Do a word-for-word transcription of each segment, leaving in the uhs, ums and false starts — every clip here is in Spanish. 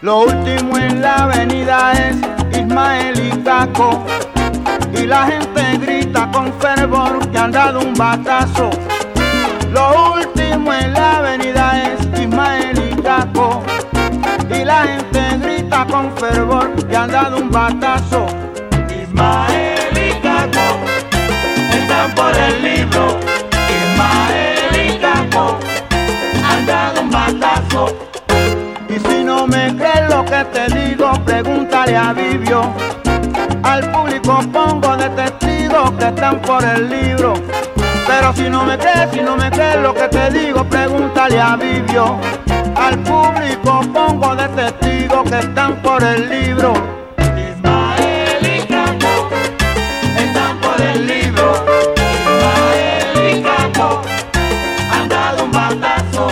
Lo último en la avenida es Ismael y Caco, y la gente grita con fervor que han dado un batazo. Lo último en la avenida es Ismael y Caco, y la gente grita con fervor que han dado un batazo. Ismael y Caco están por el libro. Ismael y Caco han dado un batazo. Y si no me crees lo que te digo, pregúntale a Vivio. Al público pongo de testigos que están por el libro. Pero si no me crees, si no me crees lo que te digo, pregúntale a Vivio. Al público pongo de testigos que están por el libro. Ismael y Caco están por el libro. Ismael y Caco han dado un batazo.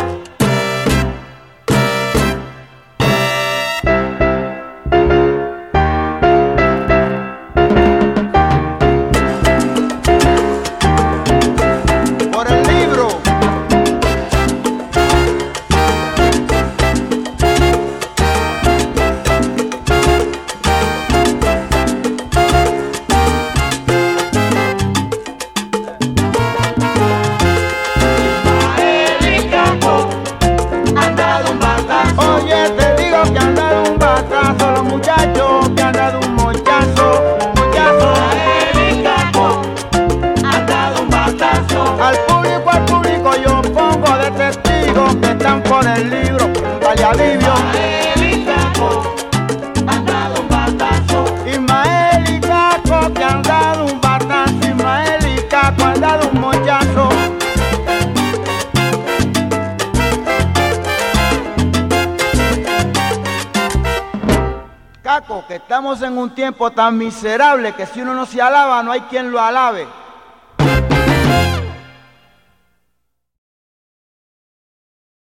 Oye, te digo que han dado un batazo los muchachos, que han dado un mochazo, mochazo. Ismael y Caco han dado un batazo. Al público, al público yo pongo de testigos que están por el libro. Dale a Vivio. Ismael y Caco han dado un batazo. Ismael y Caco que han dado un batazo. Ismael y Caco han dado un mochazo. Caco, que estamos en un tiempo tan miserable que si uno no se alaba no hay quien lo alabe.